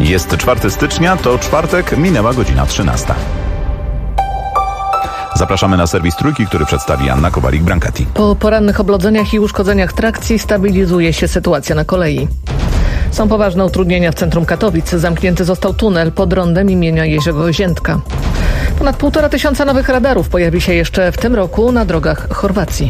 Jest 4 stycznia, to czwartek, minęła godzina 13. Zapraszamy na serwis Trójki, który przedstawi Anna Kowalik-Brankati. Po porannych oblodzeniach i uszkodzeniach trakcji stabilizuje się sytuacja na kolei. Są poważne utrudnienia w centrum Katowic. Zamknięty został tunel pod rondem imienia Jerzego Ziętka. Ponad 1500 nowych radarów pojawi się jeszcze w tym roku na drogach Chorwacji.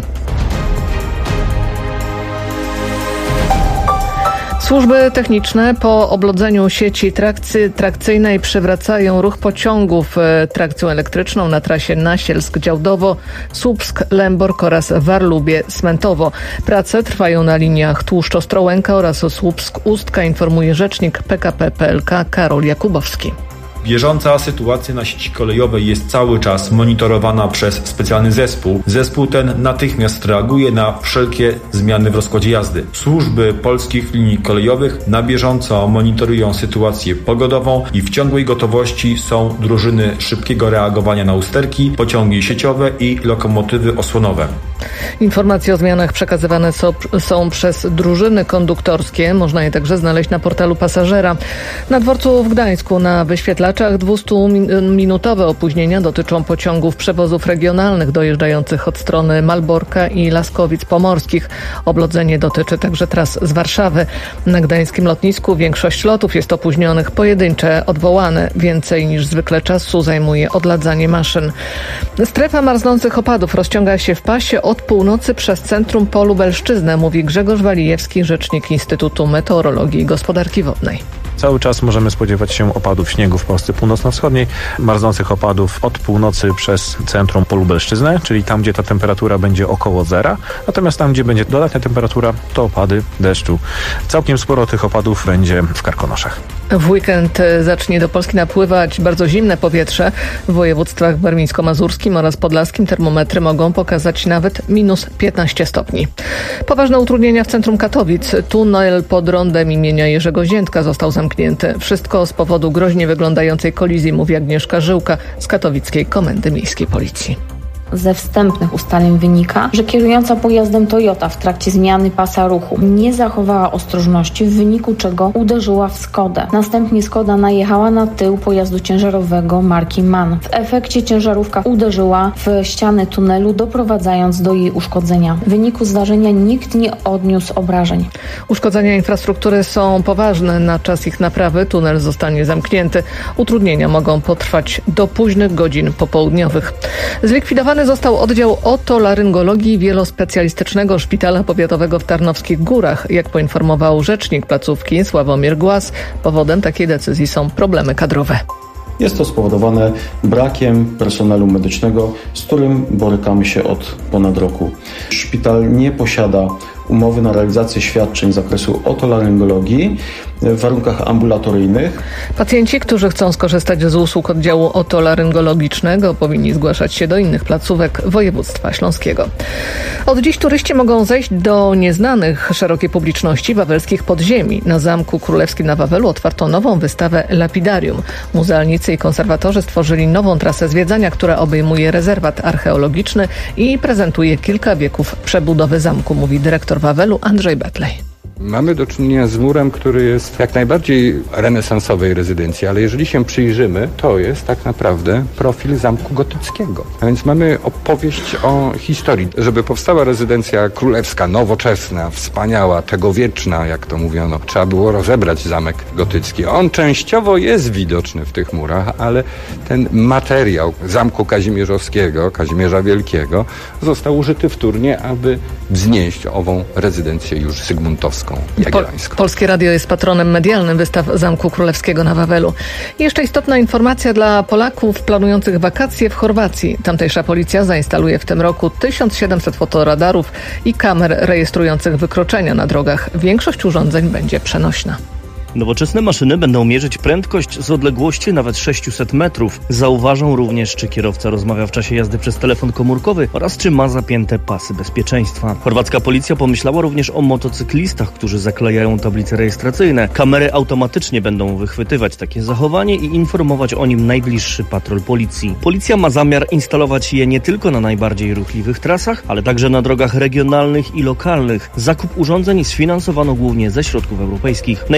Służby techniczne po oblodzeniu sieci trakcyjnej przywracają ruch pociągów trakcją elektryczną na trasie Nasielsk-Działdowo, Słupsk-Lębork oraz Warlubie-Smentowo. Prace trwają na liniach Tłuszcz-Ostrołęka oraz Słupsk-Ustka, informuje rzecznik PKP PLK Karol Jakubowski. Bieżąca sytuacja na sieci kolejowej jest cały czas monitorowana przez specjalny zespół. Zespół ten natychmiast reaguje na wszelkie zmiany w rozkładzie jazdy. Służby polskich linii kolejowych na bieżąco monitorują sytuację pogodową i w ciągłej gotowości są drużyny szybkiego reagowania na usterki, pociągi sieciowe i lokomotywy osłonowe. Informacje o zmianach przekazywane są przez drużyny konduktorskie. Można je także znaleźć na portalu Pasażera. Na dworcu w Gdańsku na wyświetlaczach 200-minutowe opóźnienia dotyczą pociągów przewozów regionalnych dojeżdżających od strony Malborka i Laskowic Pomorskich. Oblodzenie dotyczy także tras z Warszawy. Na gdańskim lotnisku większość lotów jest opóźnionych, pojedyncze odwołane. Więcej niż zwykle czasu zajmuje odladzanie maszyn. Strefa marznących opadów rozciąga się w pasie od północy przez centrum po Lubelszczyznę, mówi Grzegorz Walijewski, rzecznik Instytutu Meteorologii i Gospodarki Wodnej. Cały czas możemy spodziewać się opadów śniegu w Polsce północno-wschodniej, marznących opadów od północy przez centrum po Lubelszczyznę, czyli tam, gdzie ta temperatura będzie około zera, natomiast tam, gdzie będzie dodatnia temperatura, to opady deszczu. Całkiem sporo tych opadów będzie w Karkonoszach. W weekend zacznie do Polski napływać bardzo zimne powietrze. W województwach warmińsko-mazurskim oraz podlaskim termometry mogą pokazać nawet minus 15 stopni. Poważne utrudnienia w centrum Katowic. Tunel pod rondem imienia Jerzego Ziętka został zamknięty. Wszystko z powodu groźnie wyglądającej kolizji, mówi Agnieszka Żyłka z Katowickiej Komendy Miejskiej Policji. Ze wstępnych ustaleń wynika, że kierująca pojazdem Toyota w trakcie zmiany pasa ruchu nie zachowała ostrożności, w wyniku czego uderzyła w Skodę. Następnie Skoda najechała na tył pojazdu ciężarowego marki MAN. W efekcie ciężarówka uderzyła w ścianę tunelu, doprowadzając do jej uszkodzenia. W wyniku zdarzenia nikt nie odniósł obrażeń. Uszkodzenia infrastruktury są poważne. Na czas ich naprawy tunel zostanie zamknięty. Utrudnienia mogą potrwać do późnych godzin popołudniowych. Zlikwidowany został oddział otolaryngologii wielospecjalistycznego Szpitala Powiatowego w Tarnowskich Górach. Jak poinformował rzecznik placówki Sławomir Głaz, powodem takiej decyzji są problemy kadrowe. Jest to spowodowane brakiem personelu medycznego, z którym borykamy się od ponad roku. Szpital nie posiada umowy na realizację świadczeń z zakresu otolaryngologii w warunkach ambulatoryjnych. Pacjenci, którzy chcą skorzystać z usług oddziału otolaryngologicznego, powinni zgłaszać się do innych placówek województwa śląskiego. Od dziś turyści mogą zejść do nieznanych szerokiej publiczności wawelskich podziemi. Na Zamku Królewskim na Wawelu otwarto nową wystawę Lapidarium. Muzealnicy i konserwatorzy stworzyli nową trasę zwiedzania, która obejmuje rezerwat archeologiczny i prezentuje kilka wieków przebudowy zamku, mówi dyrektor Wawelu Andrzej Betlej. Mamy do czynienia z murem, który jest jak najbardziej renesansowej rezydencji, ale jeżeli się przyjrzymy, to jest tak naprawdę profil zamku gotyckiego. A więc mamy opowieść o historii. Żeby powstała rezydencja królewska, nowoczesna, wspaniała, tegowieczna, jak to mówiono, trzeba było rozebrać zamek gotycki. On częściowo jest widoczny w tych murach, ale ten materiał zamku kazimierzowskiego, Kazimierza Wielkiego, został użyty wtórnie, aby wznieść ową rezydencję już sygmuntowską. Polskie Radio jest patronem medialnym wystaw Zamku Królewskiego na Wawelu. I jeszcze istotna informacja dla Polaków planujących wakacje w Chorwacji. Tamtejsza policja zainstaluje w tym roku 1700 fotoradarów i kamer rejestrujących wykroczenia na drogach. Większość urządzeń będzie przenośna. Nowoczesne maszyny będą mierzyć prędkość z odległości nawet 600 metrów. Zauważą również, czy kierowca rozmawia w czasie jazdy przez telefon komórkowy oraz czy ma zapięte pasy bezpieczeństwa. Chorwacka policja pomyślała również o motocyklistach, którzy zaklejają tablice rejestracyjne. Kamery automatycznie będą wychwytywać takie zachowanie i informować o nim najbliższy patrol policji. Policja ma zamiar instalować je nie tylko na najbardziej ruchliwych trasach, ale także na drogach regionalnych i lokalnych. Zakup urządzeń sfinansowano głównie ze środków europejskich. Najniższy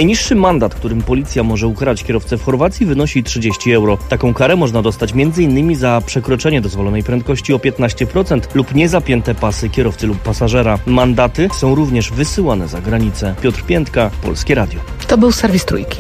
Mandat, którym policja może ukarać kierowcę w Chorwacji, wynosi 30 euro. Taką karę można dostać m.in. za przekroczenie dozwolonej prędkości o 15% lub niezapięte pasy kierowcy lub pasażera. Mandaty są również wysyłane za granicę. Piotr Piętka, Polskie Radio. To był serwis Trójki.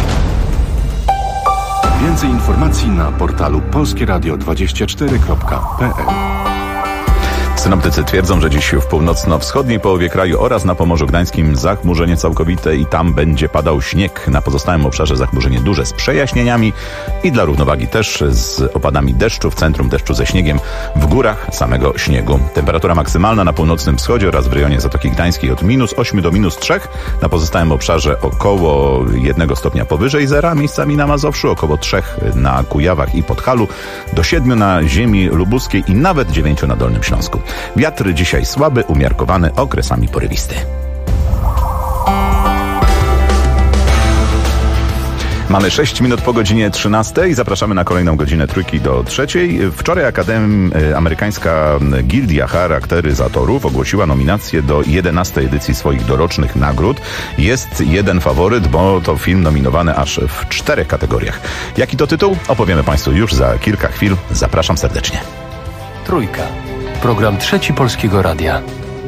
Więcej informacji na portalu polskieradio24.pl. Synoptycy twierdzą, że dziś w północno-wschodniej połowie kraju oraz na Pomorzu Gdańskim zachmurzenie całkowite i tam będzie padał śnieg. Na pozostałym obszarze zachmurzenie duże z przejaśnieniami i dla równowagi też z opadami deszczu, w centrum deszczu ze śniegiem, w górach samego śniegu. Temperatura maksymalna na północnym wschodzie oraz w rejonie Zatoki Gdańskiej od -8 do -3. Na pozostałym obszarze około 1 stopnia powyżej zera, miejscami na Mazowszu, około 3 na Kujawach i Podhalu, do 7 na ziemi lubuskiej i nawet 9 na Dolnym Śląsku. Wiatr dzisiaj słaby, umiarkowany, okresami porywisty. Mamy 6 minut po godzinie 13 i zapraszamy na kolejną godzinę Trójki do 3. Wczoraj amerykańska Gildia Charakteryzatorów ogłosiła nominację do 11. edycji swoich dorocznych nagród. Jest jeden faworyt, bo to film nominowany aż w 4 kategoriach. Jaki to tytuł? Opowiemy Państwu już za kilka chwil. Zapraszam serdecznie. Trójka. Program Trzeci Polskiego Radia.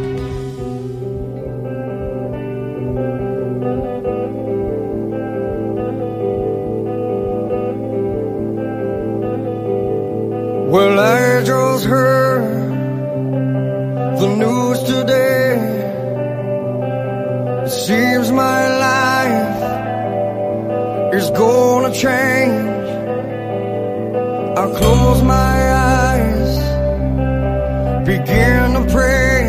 Well, I just heard the news today. It seems my life is gonna change. I close my eyes, begin to pray,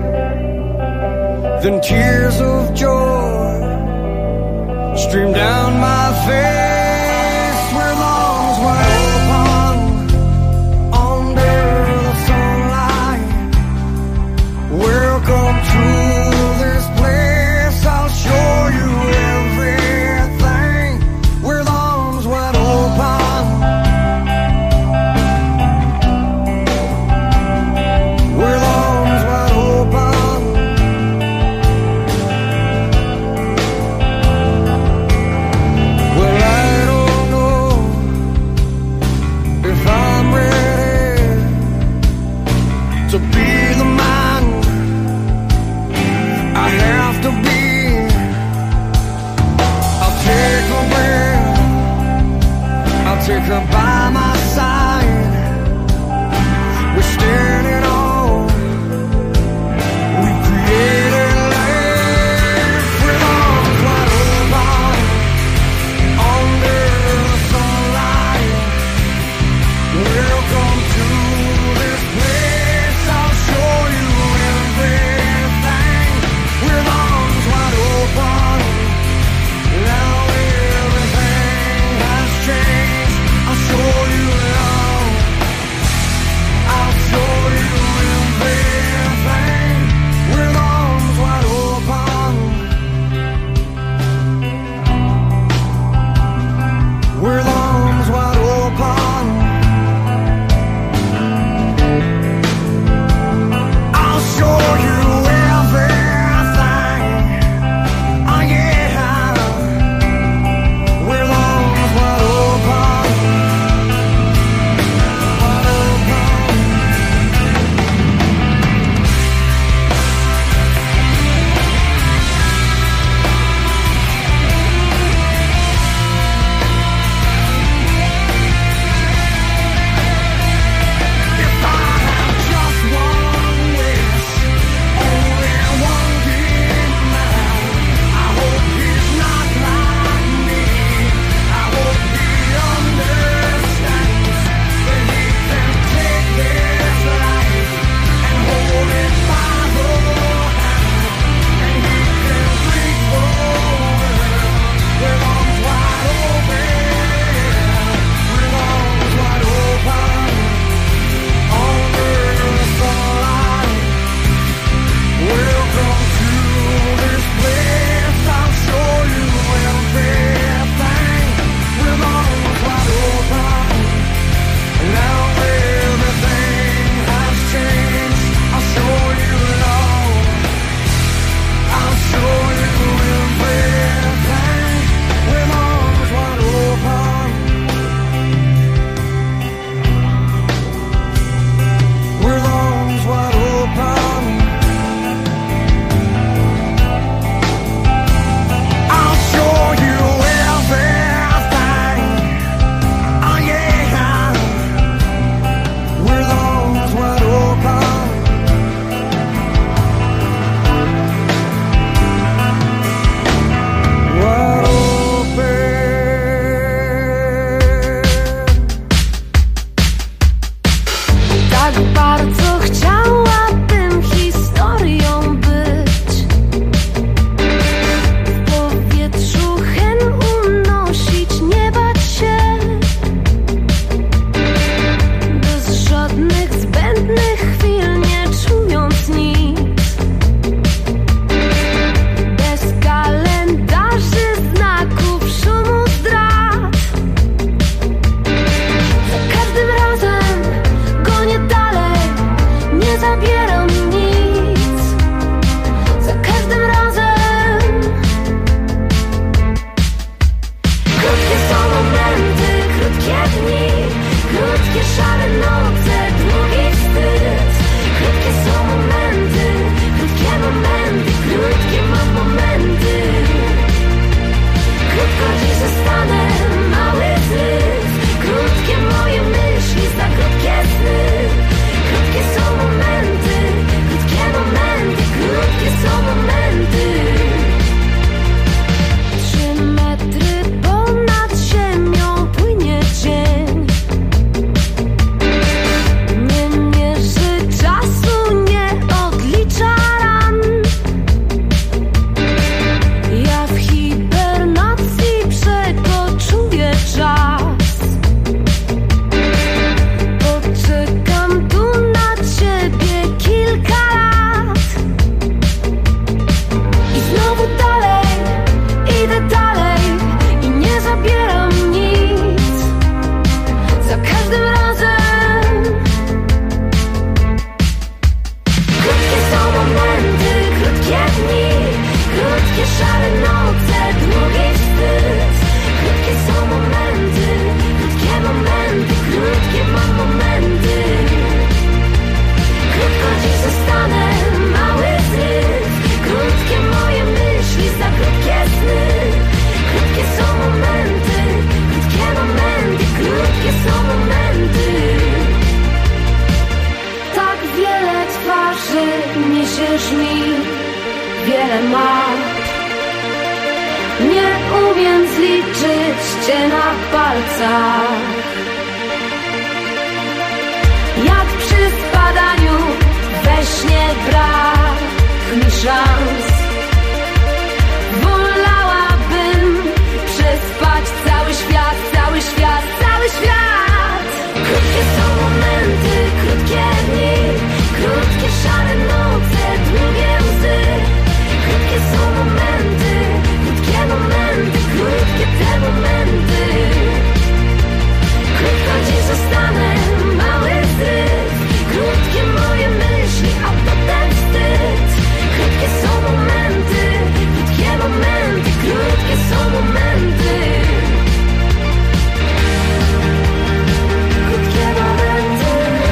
then tears of joy stream down my face. Where lawns wide open under the sunlight. Welcome to this place, I'll show you everything. Where lawns wide open. Where lawns wide open. Well, I don't know if I'm ready to be the man I have to be. I'll take a breath, I'll take her by my side. We're standing on, we created life. We're arms wide open under the sunlight. Welcome to this place, I'll show you everything. We're arms wide open, now everything has changed. I'll show umiem zliczyć cię na palcach. Jak przy spadaniu we śnie brak mi szans. Wolałabym przespać cały świat, cały świat, cały świat. Krótkie są momenty, krótkie dni, krótkie szare noce, długie łzy. Krótkie są momenty, krótkie te momenty. Krótko dziś zostanę, mały zryw. Krótkie moje myśli, a potem wstyd. Krótkie są momenty, krótkie momenty, krótkie są momenty. Krótkie momenty.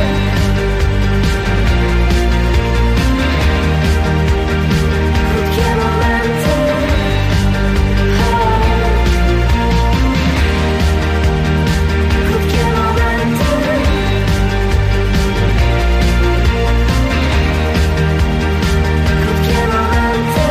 Krótkie momenty. Krótkie momenty. Krótkie momenty.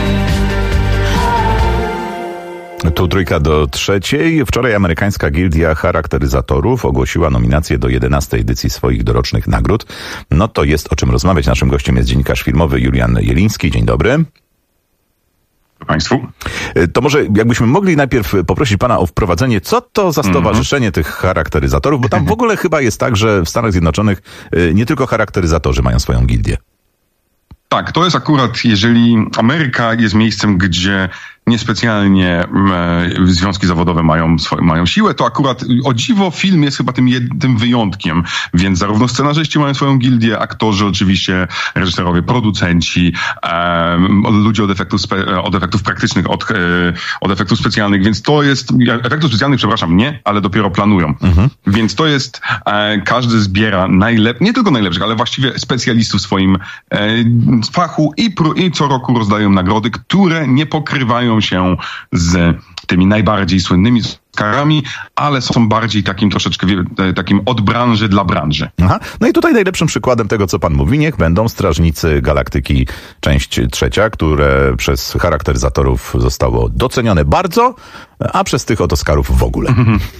Tu trójka do trzeciej. Wczoraj amerykańska gildia charakteryzatorów ogłosiła nominację do 11. edycji swoich dorocznych nagród. No to jest o czym rozmawiać. Naszym gościem jest dziennikarz filmowy Julian Jeliński. Dzień dobry. Państwu. To może jakbyśmy mogli najpierw poprosić pana o wprowadzenie, co to za stowarzyszenie tych charakteryzatorów, bo tam w ogóle chyba jest tak, że w Stanach Zjednoczonych nie tylko charakteryzatorzy mają swoją gildię. Tak, to jest akurat, jeżeli Ameryka jest miejscem, gdzie niespecjalnie związki zawodowe mają siłę, to akurat o dziwo film jest chyba tym wyjątkiem, więc zarówno scenarzyści mają swoją gildię, aktorzy oczywiście, reżyserowie, producenci, ludzie od efektów praktycznych, od efektów specjalnych, więc to jest, efektów specjalnych, przepraszam, nie, ale dopiero planują. Więc to jest, każdy zbiera nie tylko najlepszych, ale właściwie specjalistów w swoim fachu i co roku rozdają nagrody, które nie pokrywają się z tymi najbardziej słynnymi Oscarami, ale są bardziej takim troszeczkę takim od branży dla branży. Aha. No i tutaj najlepszym przykładem tego, co pan mówi, niech będą Strażnicy Galaktyki, część 3, które przez charakteryzatorów zostało docenione bardzo, a przez tych od Oscarów w ogóle.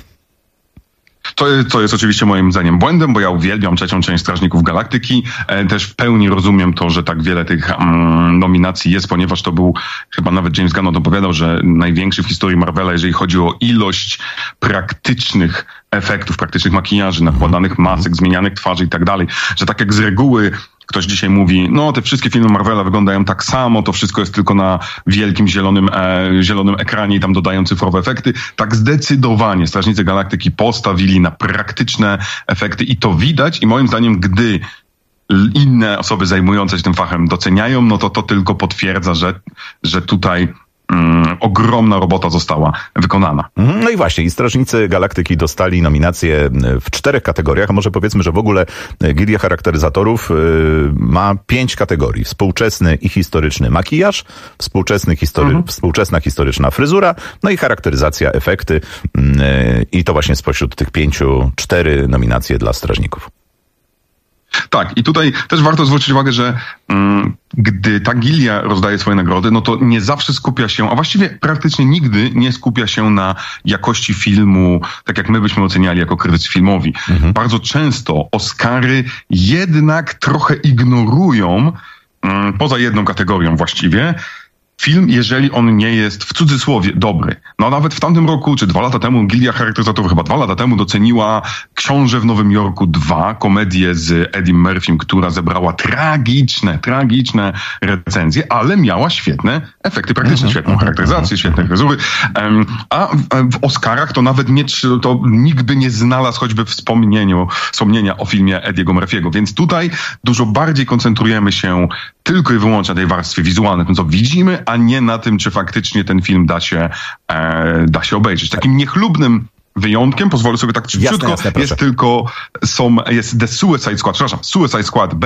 To jest oczywiście moim zdaniem błędem, bo ja uwielbiam 3. część Strażników Galaktyki. Też w pełni rozumiem to, że tak wiele tych nominacji jest, ponieważ to był, chyba nawet James Gunn opowiadał, że największy w historii Marvela, jeżeli chodzi o ilość praktycznych efektów, praktycznych makijaży, nakładanych masek, zmienianych twarzy i tak dalej, że tak jak z reguły ktoś dzisiaj mówi, no te wszystkie filmy Marvela wyglądają tak samo, to wszystko jest tylko na wielkim zielonym ekranie i tam dodają cyfrowe efekty. Tak zdecydowanie Strażnicy Galaktyki postawili na praktyczne efekty i to widać i moim zdaniem, gdy inne osoby zajmujące się tym fachem doceniają, no to tylko potwierdza, że tutaj ogromna robota została wykonana. No i właśnie, i Strażnicy Galaktyki dostali nominacje w 4 kategoriach, a może powiedzmy, że w ogóle Gildia Charakteryzatorów ma 5 kategorii. Współczesny i historyczny makijaż, współczesna historyczna fryzura, no i charakteryzacja, efekty i to właśnie spośród tych 5 4 nominacje dla strażników. Tak, i tutaj też warto zwrócić uwagę, że gdy ta gildia rozdaje swoje nagrody, no to nie zawsze skupia się, a właściwie praktycznie nigdy nie skupia się na jakości filmu, tak jak my byśmy oceniali jako krytycy filmowi. Bardzo często Oscary jednak trochę ignorują, poza jedną kategorią właściwie, film, jeżeli on nie jest w cudzysłowie dobry. No nawet w tamtym roku, czy 2 lata temu, Gildia Charakteryzatorów chyba 2 lata temu doceniła Książę w Nowym Jorku 2, komedię z Eddiem Murphym, która zebrała tragiczne recenzje, ale miała świetne efekty praktyczne, świetną charakteryzację, świetne fryzury. A w Oscarach to nawet nikt by nie znalazł choćby wspomnienia o filmie Eddiego Murphy'ego. Więc tutaj dużo bardziej koncentrujemy się tylko i wyłącznie na tej warstwie wizualnej, tym co widzimy, a nie na tym, czy faktycznie ten film da się obejrzeć. Takim niechlubnym wyjątkiem, pozwolę sobie tak krótko, jest The Suicide Squad, Suicide Squad bez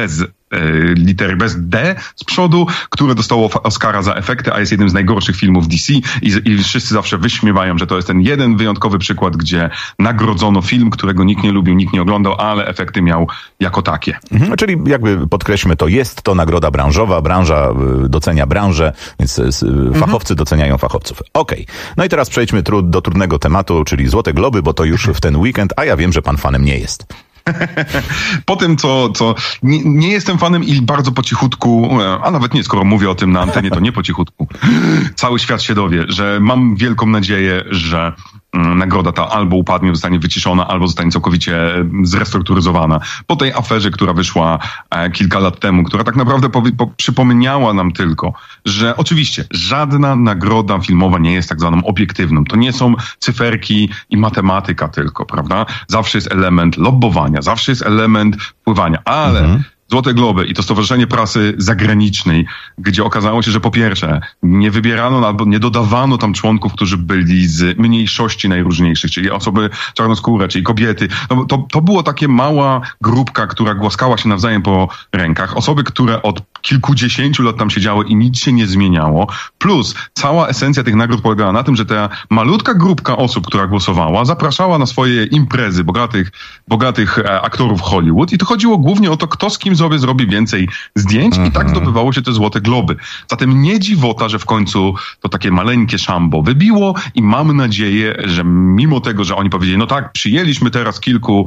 litery bez D z przodu, które dostało Oscara za efekty, a jest jednym z najgorszych filmów DC i wszyscy zawsze wyśmiewają, że to jest ten jeden wyjątkowy przykład, gdzie nagrodzono film, którego nikt nie lubił, nikt nie oglądał, ale efekty miał jako takie. Czyli jakby podkreślmy to, jest to nagroda branżowa, branża docenia branżę, więc fachowcy doceniają fachowców. Okej. No i teraz przejdźmy do trudnego tematu, czyli Złote Globy, bo to już w ten weekend, a ja wiem, że pan fanem nie jest. Po tym, co nie jestem fanem i bardzo po cichutku, a nawet nie, skoro mówię o tym na antenie, to nie po cichutku. Cały świat się dowie, że mam wielką nadzieję, że nagroda ta albo upadnie, zostanie wyciszona, albo zostanie całkowicie zrestrukturyzowana. Po tej aferze, która wyszła kilka lat temu, która tak naprawdę przypomniała nam tylko, że oczywiście żadna nagroda filmowa nie jest tak zwaną obiektywną. To nie są cyferki i matematyka tylko, prawda? Zawsze jest element lobbowania, zawsze jest element wpływania, ale Złote Globy i to Stowarzyszenie Prasy Zagranicznej, gdzie okazało się, że po pierwsze nie wybierano albo nie dodawano tam członków, którzy byli z mniejszości najróżniejszych, czyli osoby czarnoskóre, czyli kobiety. No, to było takie mała grupka, która głaskała się nawzajem po rękach. Osoby, które od kilkudziesięciu lat tam siedziały i nic się nie zmieniało. Plus cała esencja tych nagród polegała na tym, że ta malutka grupka osób, która głosowała, zapraszała na swoje imprezy bogatych aktorów Hollywood i to chodziło głównie o to, kto z kim sobie zrobi więcej zdjęć i tak zdobywało się te Złote Globy. Zatem nie dziwota, że w końcu to takie maleńkie szambo wybiło i mam nadzieję, że mimo tego, że oni powiedzieli, no tak, przyjęliśmy teraz kilku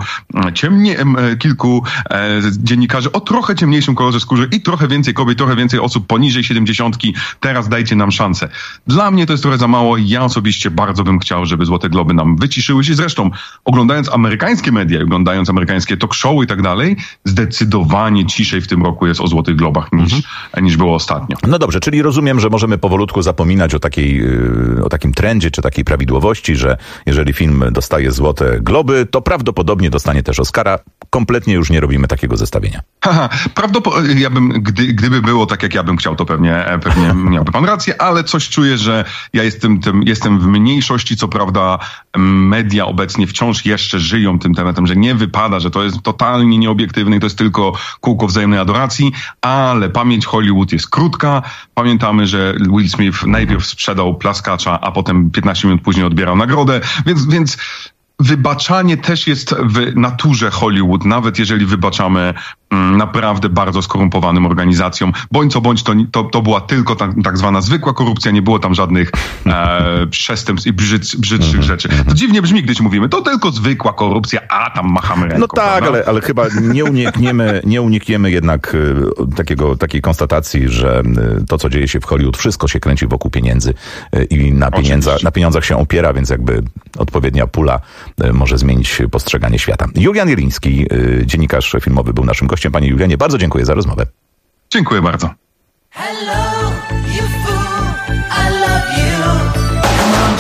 dziennikarzy o trochę ciemniejszym kolorze skóry i trochę więcej kobiet, trochę więcej osób poniżej 70, teraz dajcie nam szansę. Dla mnie to jest trochę za mało. Ja osobiście bardzo bym chciał, żeby Złote Globy nam wyciszyły się. Zresztą oglądając amerykańskie media, oglądając amerykańskie talk showy i tak dalej, zdecydowanie ciszej w tym roku jest o Złotych Globach niż było ostatnio. No dobrze, czyli rozumiem, że możemy powolutku zapominać o takim trendzie, czy takiej prawidłowości, że jeżeli film dostaje Złote Globy, to prawdopodobnie dostanie też Oscara. Kompletnie już nie robimy takiego zestawienia. Prawdopodobnie, gdyby było tak, jak ja bym chciał, to pewnie miałby pan rację, ale coś czuję, że ja jestem w mniejszości, co prawda media obecnie wciąż jeszcze żyją tym tematem, że nie wypada, że to jest totalnie nieobiektywne i to jest tylko kółko wzajemnej adoracji, ale pamięć Hollywood jest krótka. Pamiętamy, że Will Smith najpierw sprzedał plaskacza, a potem 15 minut później odbierał nagrodę, więc wybaczanie też jest w naturze Hollywood, nawet jeżeli wybaczamy naprawdę bardzo skorumpowanym organizacjom. Bądź co bądź, to była tylko tak zwana zwykła korupcja, nie było tam żadnych przestępstw i brzydszych rzeczy. To dziwnie brzmi, gdy mówimy, to tylko zwykła korupcja, a tam machamy ręką. No tak, ale chyba nie unikniemy jednak takiej konstatacji, że to, co dzieje się w Hollywood, wszystko się kręci wokół pieniędzy i na pieniądzach się opiera, więc jakby odpowiednia pula może zmienić postrzeganie świata. Julian Jeliński, dziennikarz filmowy, był naszym gościem. Panie Julianie, bardzo dziękuję za rozmowę. Dziękuję bardzo. Hello, you fool, I love you. Come on,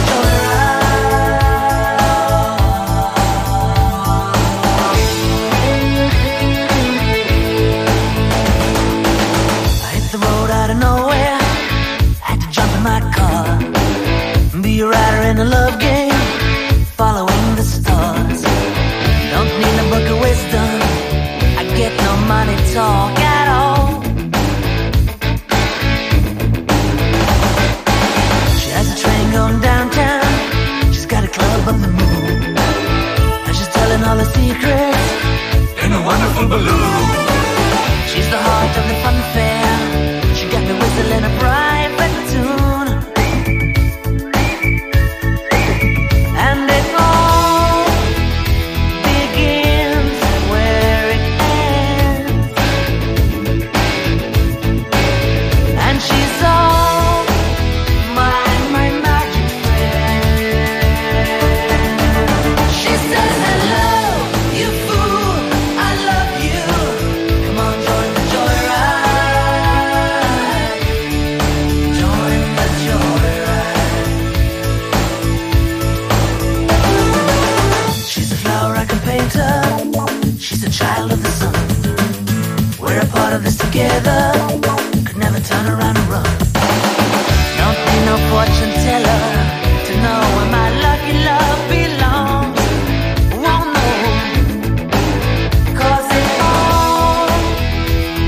I hit the road out of nowhere. Had to jump in my car. Be a rider in a love game. Following the stars. Don't need a book of wisdom. Get no money talk at all. She has a train going downtown. She's got a club on the moon. And she's telling all her secrets in a wonderful balloon. She's the heart of the fun fair. She got me whistling a private tune. And it's all begins where it and she's all my magic friend. She says, hello, you fool, I love you. Come on, join the joyride. Join the joyride. She's a flower I can paint her. She's a child of the sun. We're a part of this together. Could never turn around and run. Don't need no fortune teller to know where my lucky love belongs. Won't know, 'cause it all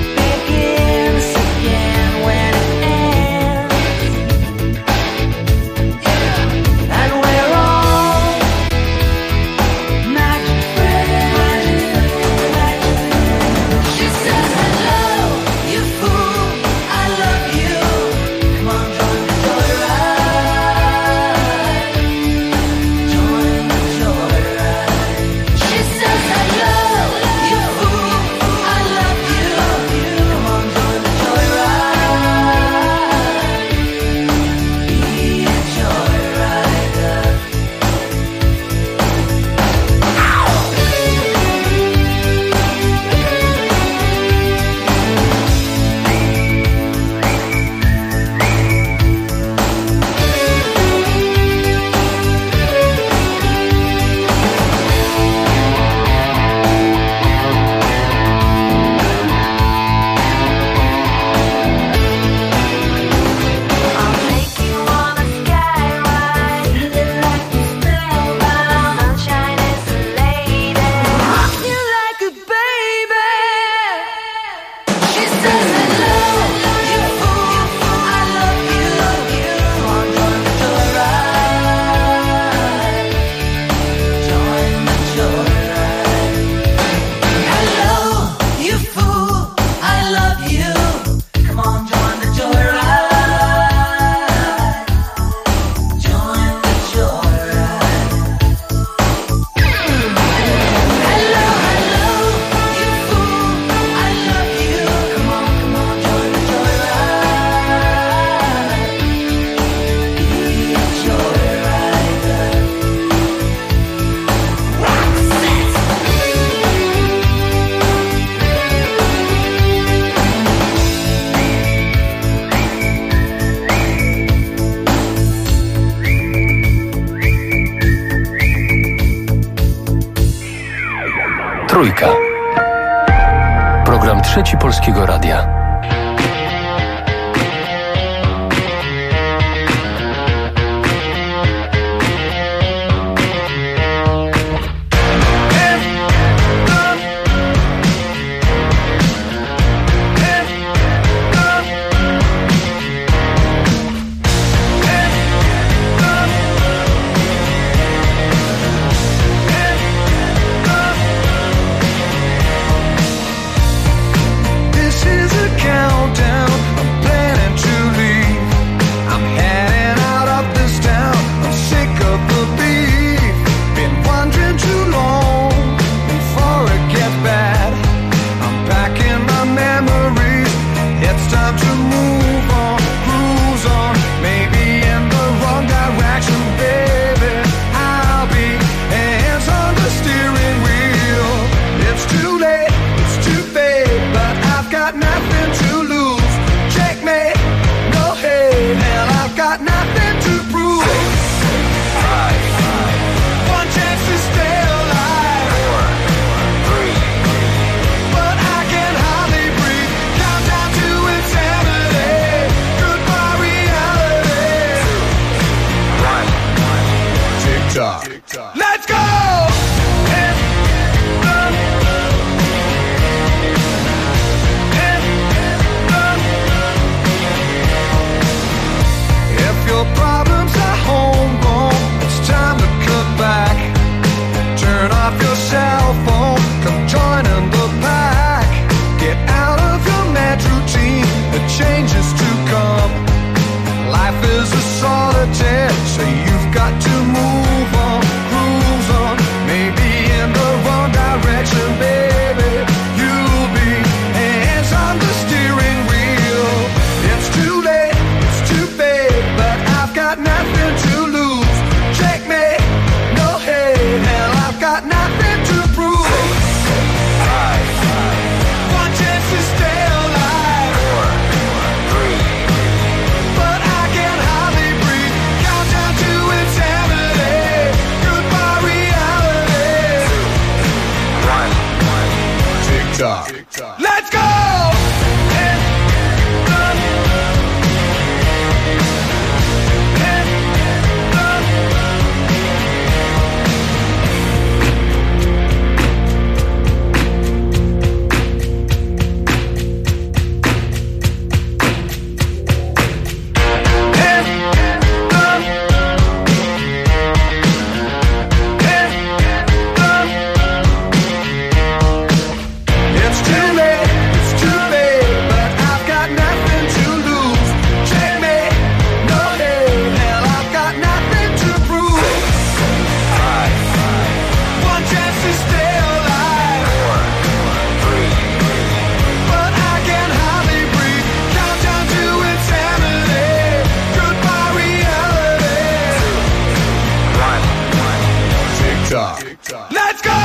Trójka. Program Trzeci Polskiego Radia. Let's go! Let's go!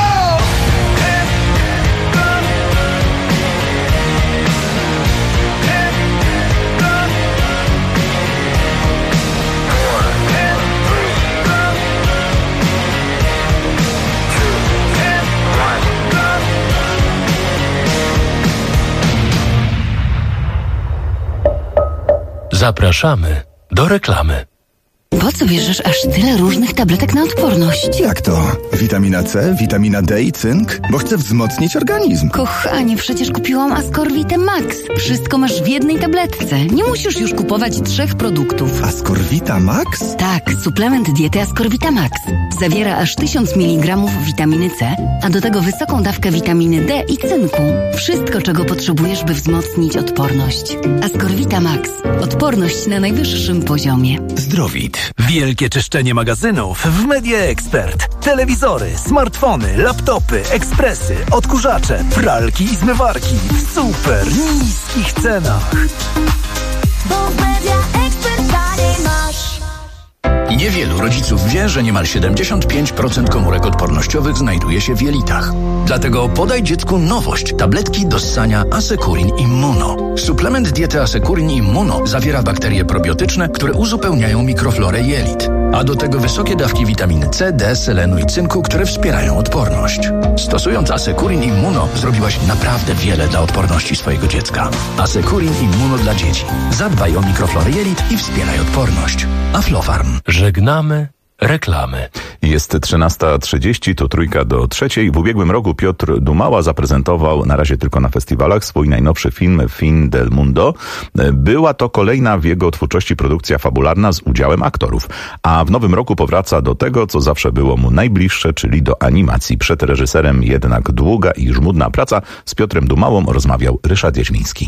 Zapraszamy do reklamy. Po co bierzesz aż tyle różnych tabletek na odporność? Jak to? Witamina C, witamina D i cynk? Bo chcę wzmocnić organizm. Kochanie, przecież kupiłam Ascorvitę Max. Wszystko masz w jednej tabletce. Nie musisz już kupować 3 produktów. Ascorvita Max? Tak, suplement diety Ascorvita Max. Zawiera aż 1000 mg witaminy C, a do tego wysoką dawkę witaminy D i cynku. Wszystko, czego potrzebujesz, by wzmocnić odporność. Ascorvita Max. Odporność na najwyższym poziomie. Zdrowit. Wielkie czyszczenie magazynów w Media Expert. Telewizory, smartfony, laptopy, ekspresy, odkurzacze, pralki i zmywarki w super niskich cenach. Bo w Media Expert taniej masz. Niewielu rodziców wie, że niemal 75% komórek odpornościowych znajduje się w jelitach. Dlatego podaj dziecku nowość. Tabletki do ssania Asekurin Immuno. Suplement diety Asekurin Immuno zawiera bakterie probiotyczne, które uzupełniają mikroflorę jelit. A do tego wysokie dawki witaminy C, D, selenu i cynku, które wspierają odporność. Stosując Asekurin Immuno zrobiłaś naprawdę wiele dla odporności swojego dziecka. Asekurin Immuno dla dzieci. Zadbaj o mikroflorę jelit i wspieraj odporność. Aflofarm. Żegnamy reklamy. Jest 13:30, to 2:55. W ubiegłym roku Piotr Dumała zaprezentował, na razie tylko na festiwalach, swój najnowszy film Fin del Mundo. Była to kolejna w jego twórczości produkcja fabularna z udziałem aktorów. A w nowym roku powraca do tego, co zawsze było mu najbliższe, czyli do animacji. Przed reżyserem jednak długa i żmudna praca. Z Piotrem Dumałą rozmawiał Ryszard Jaźmiński.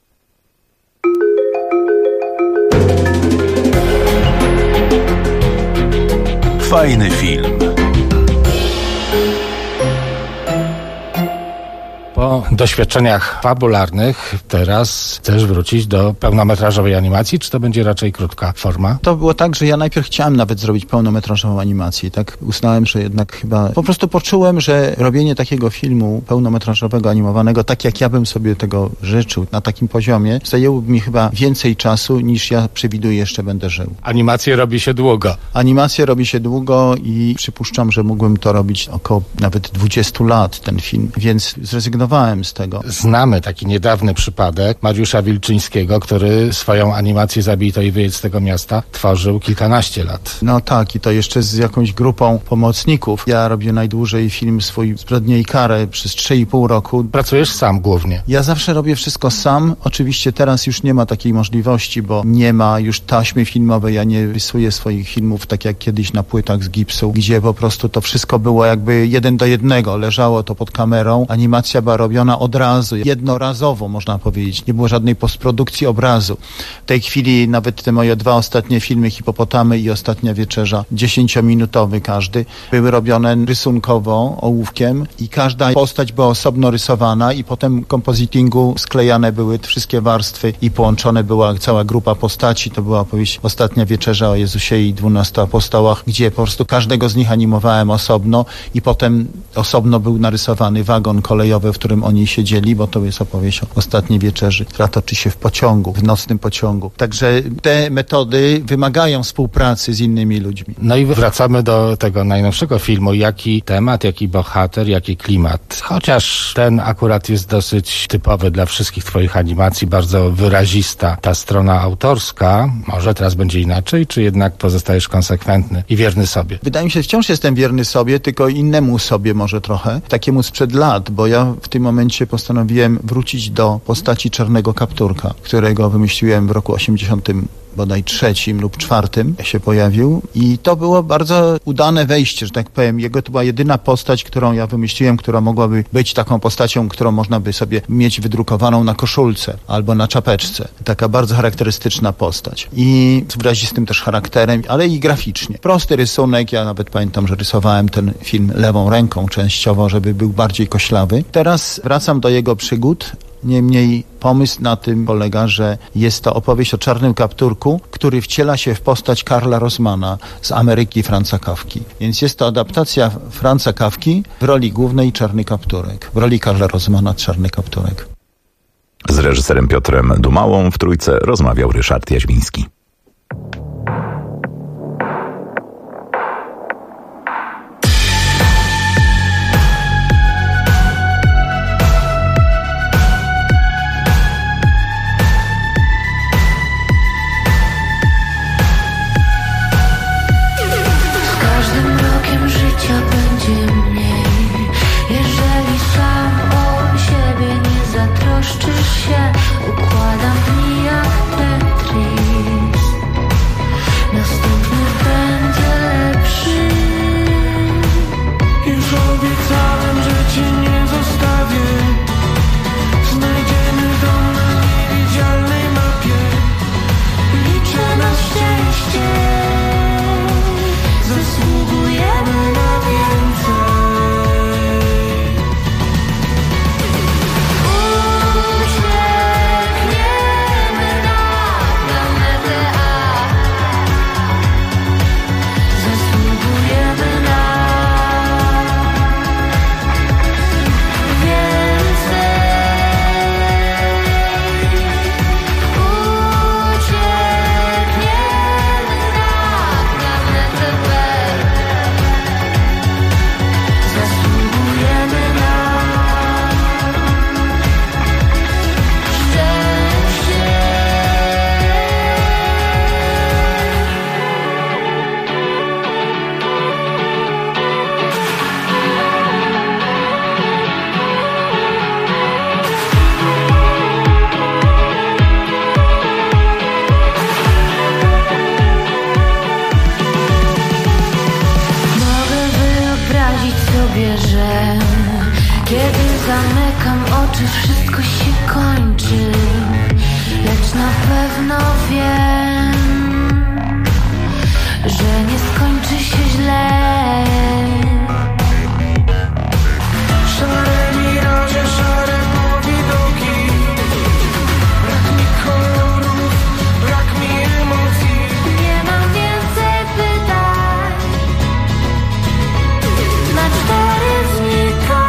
Fajny film. Po doświadczeniach fabularnych teraz chcesz wrócić do pełnometrażowej animacji, czy to będzie raczej krótka forma? To było tak, że ja najpierw chciałem nawet zrobić pełnometrażową animację. Tak uznałem, że jednak chyba po prostu poczułem, że robienie takiego filmu pełnometrażowego, animowanego, tak jak ja bym sobie tego życzył, na takim poziomie, zajęłoby mi chyba więcej czasu, niż ja przewiduję jeszcze będę żył. Animację robi się długo. Animację robi się długo i przypuszczam, że mógłbym to robić około nawet 20 lat, ten film, więc zrezygnowałem z tego. Znamy taki niedawny przypadek Mariusza Wilczyńskiego, który swoją animację Zabij to i wyjedź z tego miasta tworzył kilkanaście lat. No tak, i to jeszcze z jakąś grupą pomocników. Ja robię najdłużej film swój Zbrodnię i karę przez 3,5 roku. Pracujesz sam głównie? Ja zawsze robię wszystko sam. Oczywiście teraz już nie ma takiej możliwości, bo nie ma już taśmy filmowej. Ja nie rysuję swoich filmów tak jak kiedyś na płytach z gipsu, gdzie po prostu to wszystko było jakby 1:1. Leżało to pod kamerą. Animacja była robiona od razu, jednorazowo można powiedzieć. Nie było żadnej postprodukcji obrazu. W tej chwili nawet te moje 2 ostatnie filmy, Hipopotamy i Ostatnia wieczerza, 10-minutowy każdy, były robione rysunkowo, ołówkiem i każda postać była osobno rysowana i potem w kompozytingu sklejane były wszystkie warstwy i połączone była cała grupa postaci. To była opowieść Ostatnia wieczerza o Jezusie i 12 apostołach, gdzie po prostu każdego z nich animowałem osobno i potem osobno był narysowany wagon kolejowy, w którym oni siedzieli, bo to jest opowieść o Ostatniej wieczerzy, która toczy się w pociągu, w nocnym pociągu. Także te metody wymagają współpracy z innymi ludźmi. No i wracamy do tego najnowszego filmu. Jaki temat, jaki bohater, jaki klimat. Chociaż ten akurat jest dosyć typowy dla wszystkich twoich animacji, bardzo wyrazista. Ta strona autorska, może teraz będzie inaczej, czy jednak pozostajesz konsekwentny i wierny sobie? Wydaje mi się, wciąż jestem wierny sobie, tylko innemu sobie może trochę. Takiemu sprzed lat, bo ja w tym momencie postanowiłem wrócić do postaci Czarnego Kapturka, którego wymyśliłem w roku 80 bodaj 3 lub 4 się pojawił i to było bardzo udane wejście, że tak powiem. Jego to była jedyna postać, którą ja wymyśliłem, która mogłaby być taką postacią, którą można by sobie mieć wydrukowaną na koszulce albo na czapeczce. Taka bardzo charakterystyczna postać i z wyrazistym też charakterem, ale i graficznie. Prosty rysunek, ja nawet pamiętam, że rysowałem ten film lewą ręką częściowo, żeby był bardziej koślawy. Teraz wracam do jego przygód. Niemniej pomysł na tym polega, że jest to opowieść o Czarnym Kapturku, który wciela się w postać Karla Rosmana z Ameryki Franza Kafki. Więc jest to adaptacja Franza Kafki w roli głównej Czarny Kapturek. W roli Karla Rosmana Czarny Kapturek. Z reżyserem Piotrem Dumałą w Trójce rozmawiał Ryszard Jaźmiński. Układam dni jak Tetris. Kiedy zamykam oczy, wszystko się kończy, lecz na pewno wiem, że nie skończy się źle. Szare miraże, szare powidoki, brak mi kolorów, brak mi emocji. Nie mam więcej pytań, na 4 znika.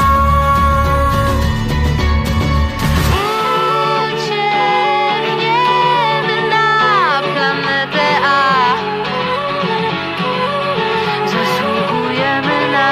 Uciekniemy na planetę A. Zasługujemy na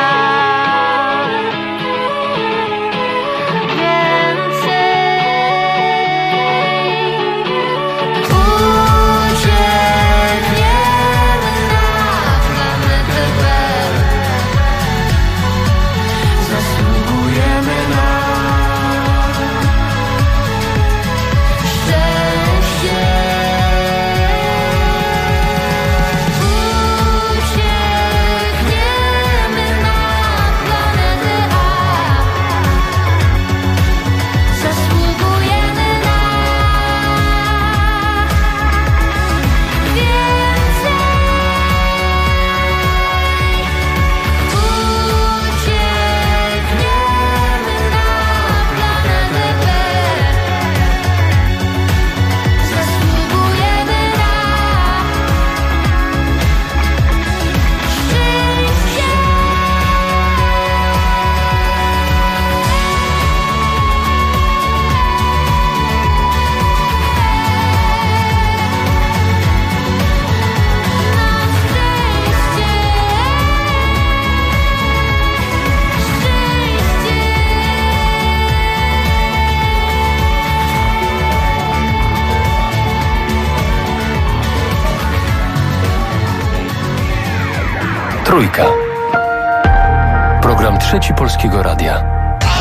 Trójka. Program Trzeci Polskiego Radia.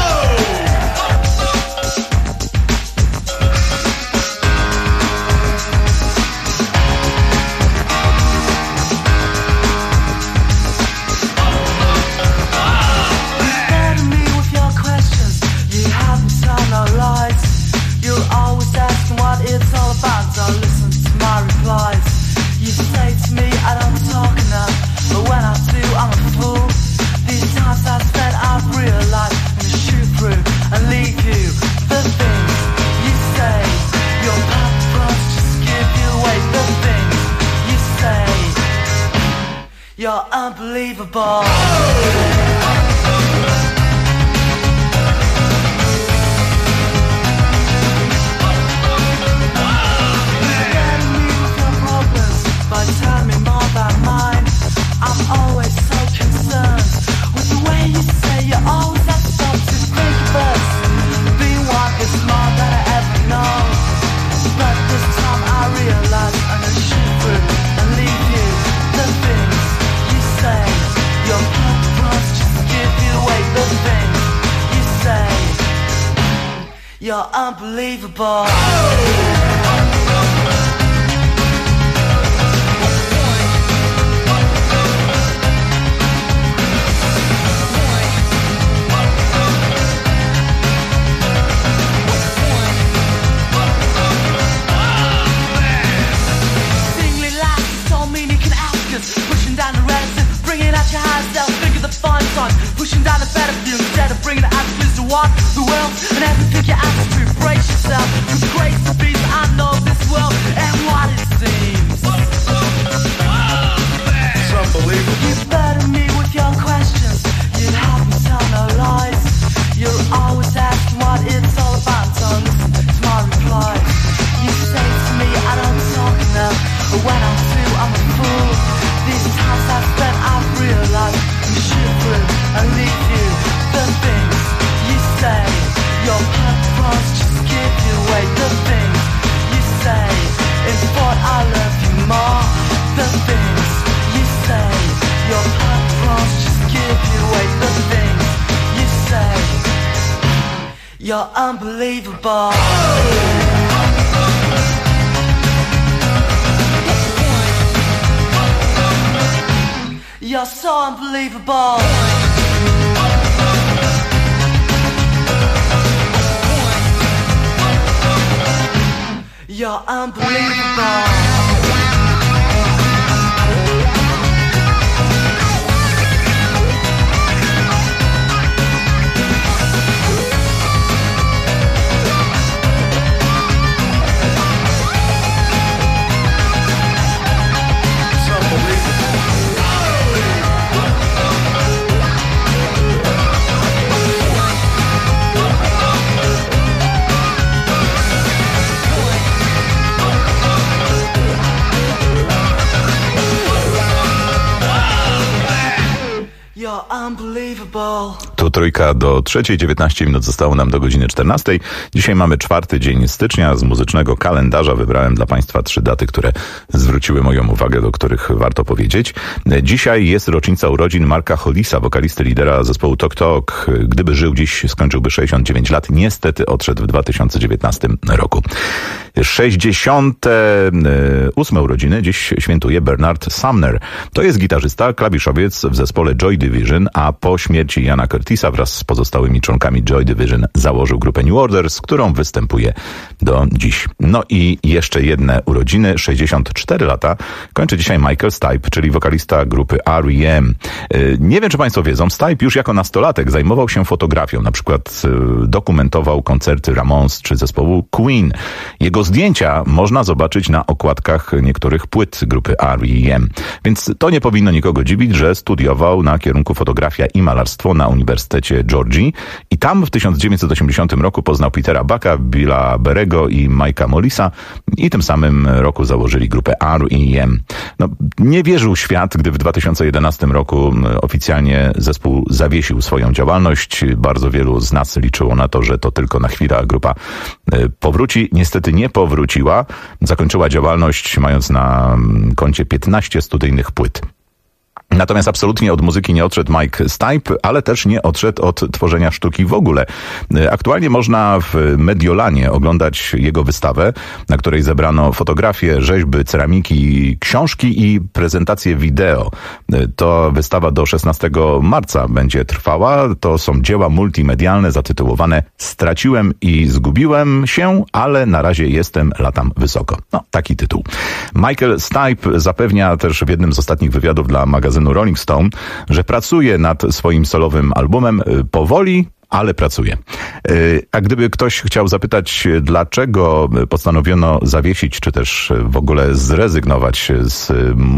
You're unbelievable. You're unbelievable. Singly loud, so mean you can ask us. Pushing down the reticence, bringing out your high self. Think of the fun times, pushing down the better view instead of bringing the attitudes to walk the world and have to pick your attitude. Brace yourself, cause grace to be, I know this world and what it seems. It's unbelievable. You burden me with your questions, you help me tell no lies. You're always asking what it's all about, so listen to my replies. You say to me I don't talk enough, but when I do I'm a fool. These times I've spent I've realized you shoot through and leave you. The things you say, your purpose just give you away. The things you say is what I love you more. The things you say, your purpose just give you away. The things you say, you're unbelievable. You're so unbelievable. You're unbelievable. Tu trójka do 3:19 minut zostało nam do godziny 14. Dzisiaj mamy 4 dzień stycznia. Z muzycznego kalendarza wybrałem dla Państwa 3 daty, które zwróciły moją uwagę, do których warto powiedzieć. Dzisiaj jest rocznica urodzin Marka Hollisa, wokalisty lidera zespołu Tok Tok. Gdyby żył dziś, skończyłby 69 lat. Niestety odszedł w 2019 roku. 68 urodziny dziś świętuje Bernard Sumner. To jest gitarzysta, klawiszowiec w zespole Joy Division, a po śmierci Iana Curtisa wraz z pozostałymi członkami Joy Division założył grupę New Order, z którą występuje do dziś. No i jeszcze jedne urodziny, 64 lata, kończy dzisiaj Michael Stipe, czyli wokalista grupy R.E.M. Nie wiem, czy Państwo wiedzą, Stipe już jako nastolatek zajmował się fotografią, na przykład dokumentował koncerty Ramones czy zespołu Queen. Jego zdjęcia można zobaczyć na okładkach niektórych płyt grupy R.E.M. Więc to nie powinno nikogo dziwić, że studiował na kierunku fotografia i malarstwo na Uniwersytecie Georgii i tam w 1980 roku poznał Petera Bucka, Billa Berego i Mike'a Mollisa i tym samym roku założyli grupę R.E.M. No, nie wierzył świat, gdy w 2011 roku oficjalnie zespół zawiesił swoją działalność. Bardzo wielu z nas liczyło na to, że to tylko na chwilę grupa powróci. Niestety nie powróciła. Zakończyła działalność, mając na koncie 15 studyjnych płyt. Natomiast absolutnie od muzyki nie odszedł Mike Stipe, ale też nie odszedł od tworzenia sztuki w ogóle. Aktualnie można w Mediolanie oglądać jego wystawę, na której zebrano fotografie, rzeźby, ceramiki, książki i prezentacje wideo. To wystawa do 16 marca będzie trwała. To są dzieła multimedialne zatytułowane Straciłem i zgubiłem się, ale na razie jestem, latam wysoko. No, taki tytuł. Michael Stipe zapewnia też w jednym z ostatnich wywiadów dla magazynu Rolling Stone, że pracuje nad swoim solowym albumem powoli, ale pracuje. A gdyby ktoś chciał zapytać, dlaczego postanowiono zawiesić, czy też w ogóle zrezygnować z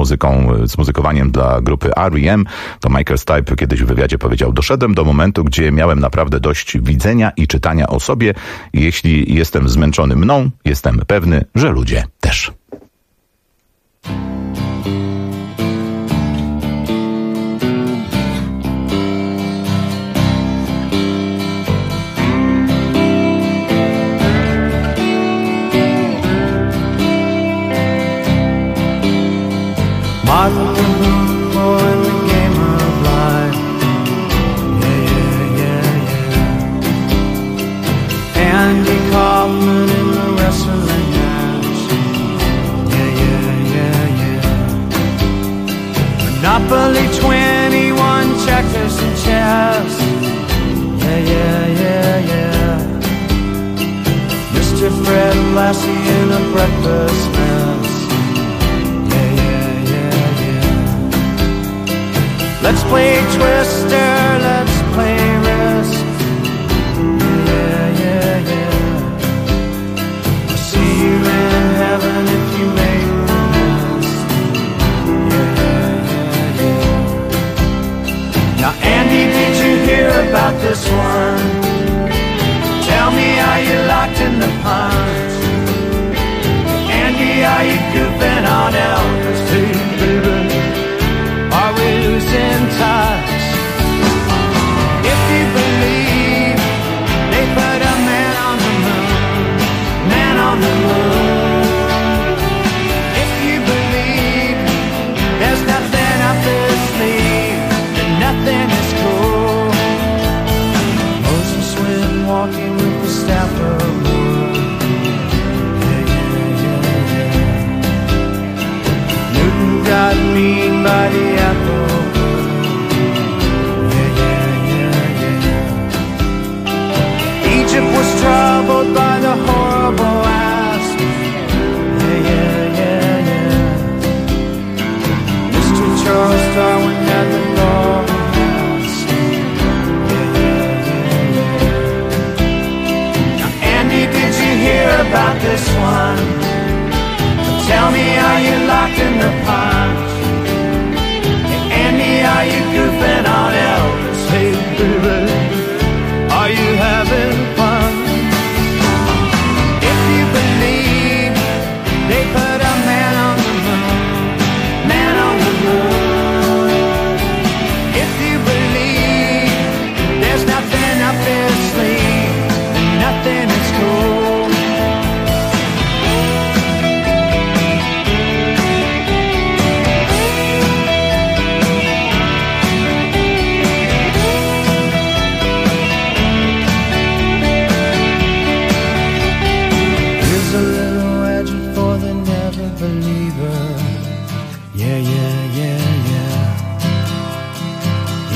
muzykowaniem dla grupy R.E.M., to Michael Stipe kiedyś w wywiadzie powiedział: doszedłem do momentu, gdzie miałem naprawdę dość widzenia i czytania o sobie. Jeśli jestem zmęczony mną, jestem pewny, że ludzie też. Martin Luther in the game of life. Yeah. Andy Kaufman in the wrestling match. Yeah. Monopoly 21, checkers and chess. Yeah. Mr. Fred Lassie in a breakfast mess. Let's play Twister, let's play Risk. Yeah. I'll see you in heaven if you make the list. Yeah. Now, Andy, did you hear about this one? Tell me, are you locked in the punch? Andy, are you goofing on Elvis too, baby? Are we losing touch? If you believe they put a man on the moon, if you believe there's nothing up their sleeve, then nothing is cool. Moses went walking with the staff of wood. Yeah. Newton got mean by the apple.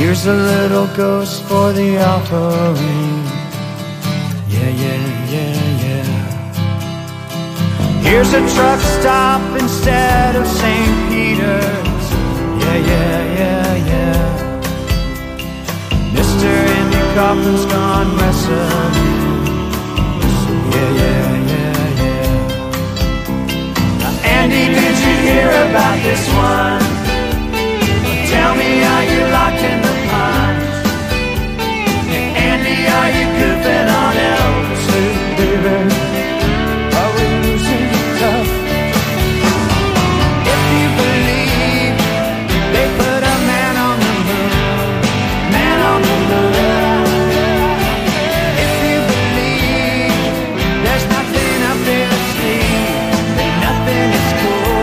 Here's a little ghost for the offering. Yeah, yeah, yeah, yeah. Here's a truck stop instead of St. Peter's. Yeah, yeah, yeah, yeah. Mr. Andy Kaufman's gone messing. Yeah, yeah, yeah, yeah. Now, Andy, did you hear about this one? Tell me, are you locked in the pines? Hey, Andy, are you goofing on Elvis, baby? Are we losing tough? If you believe they put a man on the moon, man on the moon. If you believe there's nothing up there to see, then nothing is cool.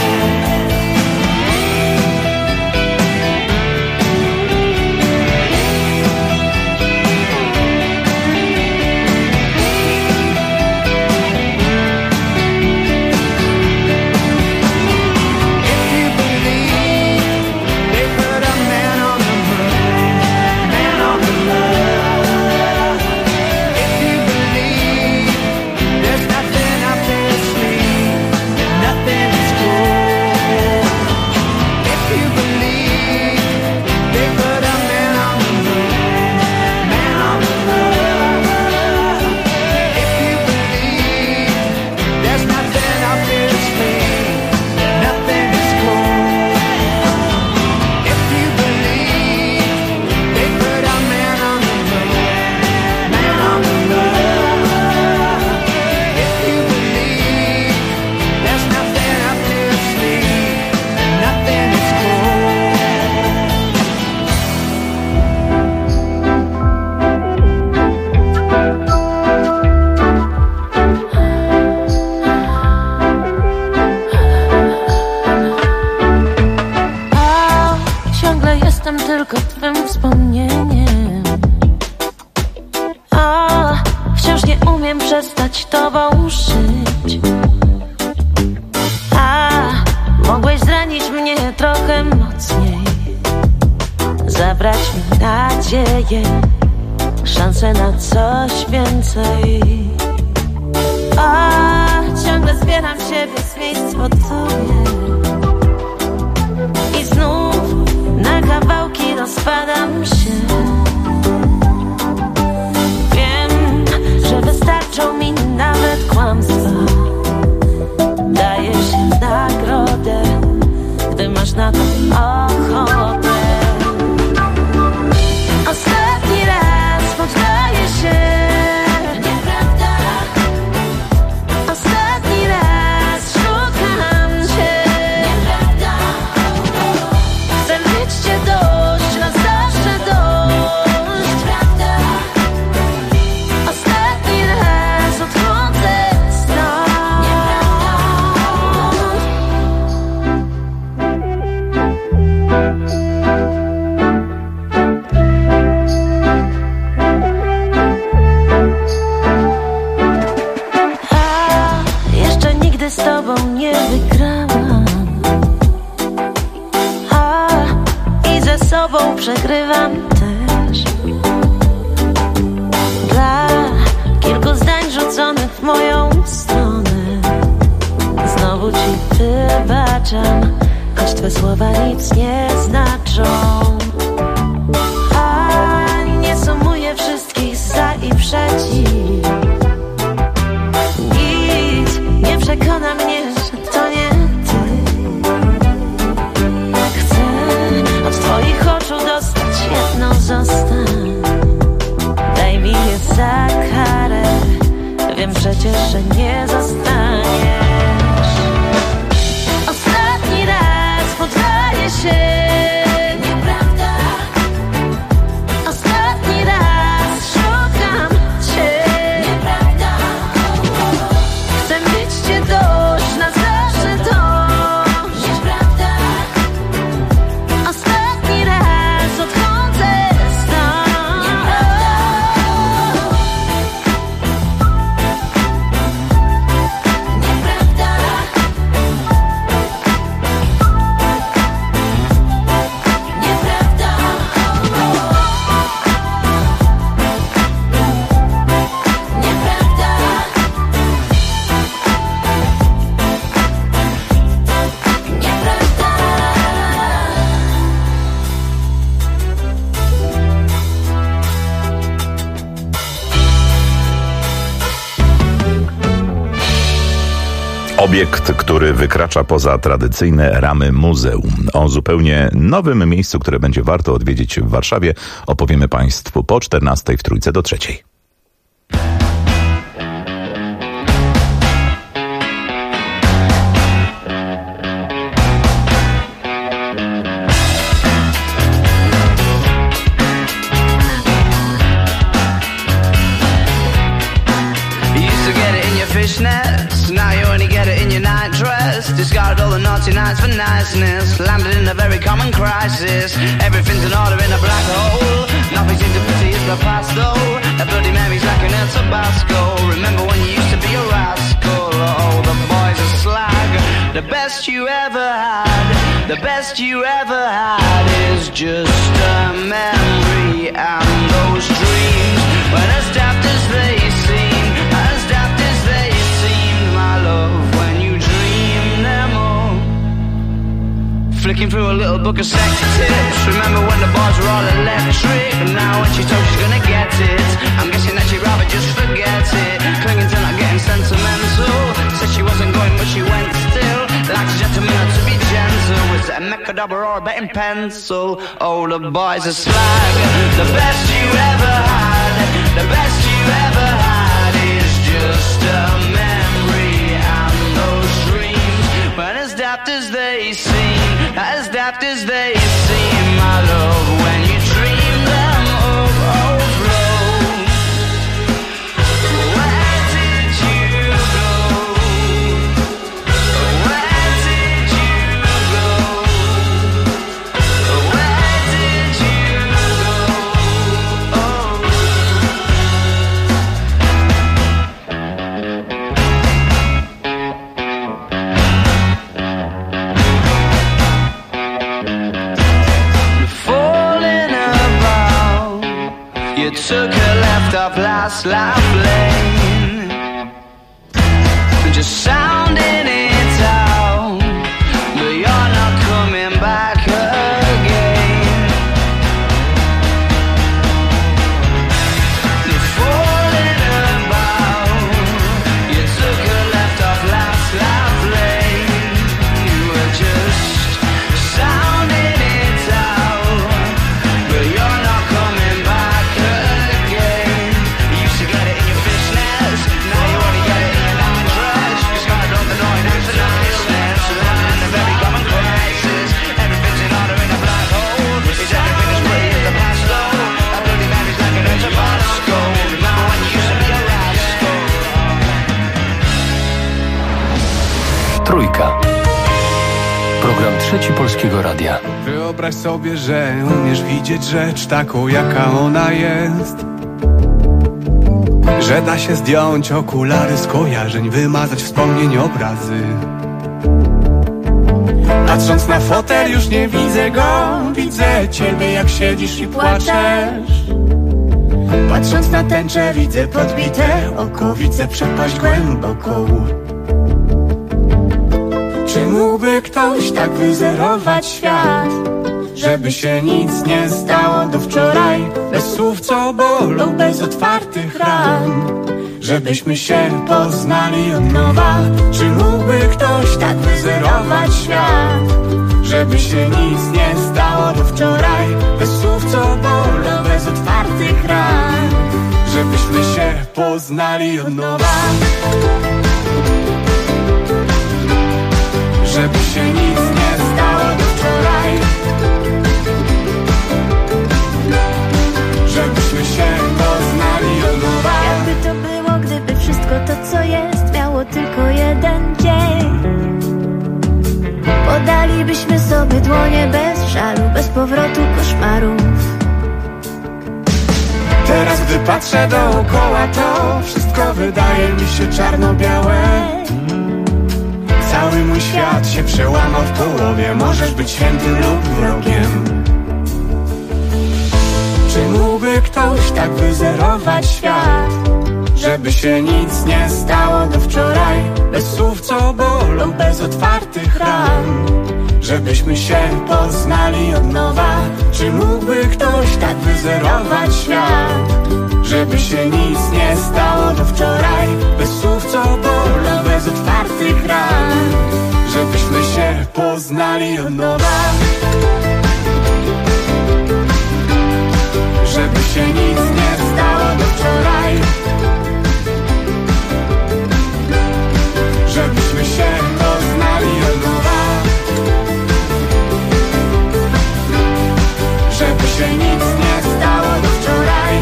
Tylko twym wspomnieniem. A wciąż nie umiem przestać tobą żyć. A mogłeś zranić mnie trochę mocniej, zabrać mi nadzieję, szansę na coś więcej. A ciągle zbieram siebie z miejsc pod tobie i znów na kawałki rozpadam się. Wiem, że wystarczą mi nawet kłamstwa. Daję się w nagrodę, gdy masz na to ochotę. Ostatni raz poddaję się. Nieprawda. Ostatni raz szukam cię. Nieprawda. Chcę mieć cię dość, raz zawsze dość. Nieprawda. Ostatni raz odchodzę stąd. A jeszcze nigdy z tobą nie wygrałam. A i ze sobą przegrywam też. Dla kilku zdań rzuconych w moją stronę znowu ci wybaczam, choć twe słowa nic nie znaczą. A nie sumuję wszystkich za i przeciw. Nic nie przekona mnie, że to nie ty. Chcę od twoich oczu dostać jedno, zostań. Daj mi je za karę, wiem przecież, że nie zostaniesz. Ostatni raz poddaję się. Nieprawda. Obiekt, który wykracza poza tradycyjne ramy muzeum. O zupełnie nowym miejscu, które będzie warto odwiedzić w Warszawie, opowiemy Państwu po 14 w Trójce do 3. Now you only get it in your night dress. Discarded all the naughty nights for niceness. Landed in a very common crisis. Everything's in order in a black hole. Nothing seems to pity is the past though. A Bloody Mary's like an El Tabasco. Remember when you used to be a rascal? Oh, the boys are slag. The best you ever had, the best you ever had is just a memory. And those dreams, when as daft as they seem, as daft as they seemed, my love, when you dream them all. Flicking through a little book of sex tips. Remember when the bars were all electric? And now when she told she's gonna get it, I'm guessing that she'd rather just forget it. Clinging to not getting sentimental. Said she wasn't going but she went still. Like a gentleman had to be gentle. Was it a mecha double or a betting pencil? Oh, the boys are slag. The best you ever had, the best you ever had is just a memory. And those dreams, when as daft as they seem, as daft as they seem, my love, when you dream them overflow. Where did you go? Where did you go? Where did you go? Falling about, you took a left off last life lane, just sounding it out, but you're not coming back again. Falling about, you took a left off last life lane, you were just sounding it out, but you're not coming back again. You used to get it in your fishnets, now you only get it in your night dress. You started on the night after niceness, running in a very common crisis. Everything's in order in a black hole. Is everything as great as the past though? A Bloody Mary's like an El Tabasco. Remember when you used to be a rascal? Trójka. Program Trzeci Polskiego Radia. Wyobraź sobie, że umiesz widzieć rzecz taką, jaka ona jest. Że da się zdjąć okulary skojarzeń, wymazać wspomnień, obrazy. Patrząc na fotel już nie widzę go, widzę ciebie jak siedzisz i płaczesz. Patrząc na tęczę widzę podbite oko, widzę przepaść głęboką. Czy mógłby ktoś tak wyzerować świat, żeby się nic nie stało do wczoraj? Bez słów co bolą, bez otwartych ran, żebyśmy się poznali od nowa. Czy mógłby ktoś tak wyzerować świat, żeby się nic nie stało do wczoraj? Bez słów co bolą, bez otwartych ran, żebyśmy się poznali od nowa. Żeby się nic nie stało do wczoraj, żebyśmy się poznali od nowa. Jakby to było, gdyby wszystko to co jest miało tylko jeden dzień. Podalibyśmy sobie dłonie bez żalu, bez powrotu koszmarów. Teraz gdy patrzę dookoła, to wszystko wydaje mi się czarno-białe. Cały mój świat się przełamał w połowie. Możesz być świętym lub wrogiem. Czy mógłby ktoś tak wyzerować świat, żeby się nic nie stało do wczoraj? Bez słów co bolą, bez otwartych ran, żebyśmy się poznali od nowa. Czy mógłby ktoś tak wyzerować świat, żeby się nic nie stało do wczoraj? Bez słów co bolą, bez otwartych ran, poznali od nowa. Żeby się nic nie stało do wczoraj. Żebyśmy się poznali od nowa. Żeby się nic nie stało do wczoraj.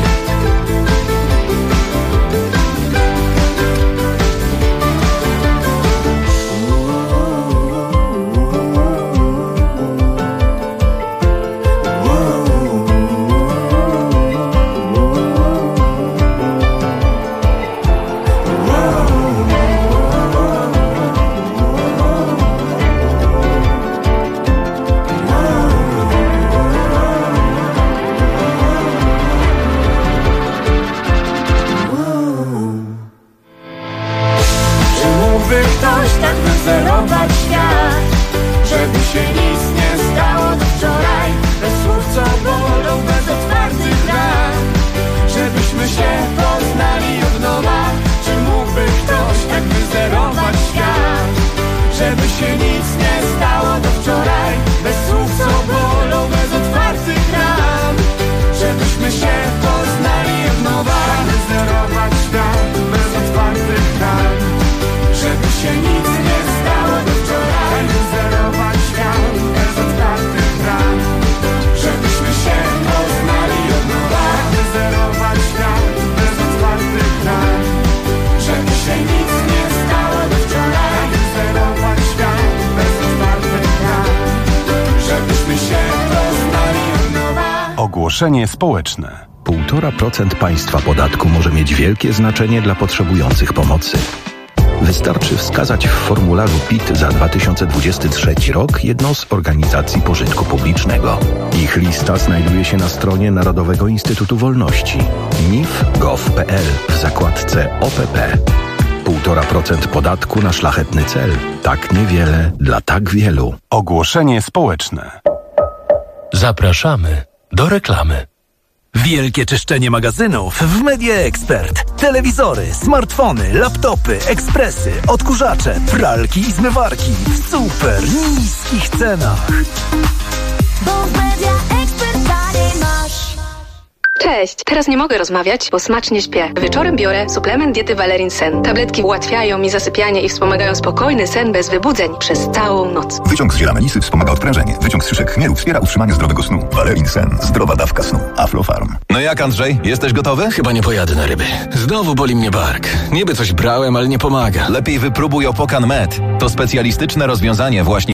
Ktoś tak wyzerować świat, żeby się nic nie stało do wczoraj. Bez słów co bolą, bez otwartych ran. Żebyśmy się poznali od nowa. Czy mógłby ktoś tak wyzerować świat, żeby się nic nie stało do wczoraj. Bez słów co bolą, bez otwartych ran. Żebyśmy się poznali od nowa. Wyzerować świat bez otwartych ran. Żeby się nic nie stało do wczoraj. Wyzerować świat bez otwartych ran. Żebyśmy się poznali od nowa. Wyzerować świat bez otwartych ran. Żeby się nic nie stało do wczoraj. Wyzerować świat bez otwartych ran. Żebyśmy się poznali od nowa. Ogłoszenie społeczne. 1,5% państwa podatku może mieć wielkie znaczenie dla potrzebujących pomocy. Wystarczy wskazać w formularzu PIT za 2023 rok jedną z organizacji pożytku publicznego. Ich lista znajduje się na stronie Narodowego Instytutu Wolności nif.gov.pl w zakładce OPP. 1,5% podatku na szlachetny cel. Tak niewiele dla tak wielu. Ogłoszenie społeczne. Zapraszamy do reklamy. Wielkie czyszczenie magazynów w Media Expert. Telewizory, smartfony, laptopy, ekspresy, odkurzacze, pralki i zmywarki w super niskich cenach. Bo w Media Expert taniej masz. Cześć! Teraz nie mogę rozmawiać, bo smacznie śpię. Wieczorem biorę suplement diety Valerin Sen. Tabletki ułatwiają mi zasypianie i wspomagają spokojny sen bez wybudzeń przez całą noc. Wyciąg z ziela melisy wspomaga odprężenie. Wyciąg z szyszek chmielu wspiera utrzymanie zdrowego snu. Valerin Sen. Zdrowa dawka snu. Aflofarm. No jak, Andrzej? Jesteś gotowy? Chyba nie pojadę na ryby. Znowu boli mnie bark. Niby coś brałem, ale nie pomaga. Lepiej wypróbuj Opokan Med. To specjalistyczne rozwiązanie właśnie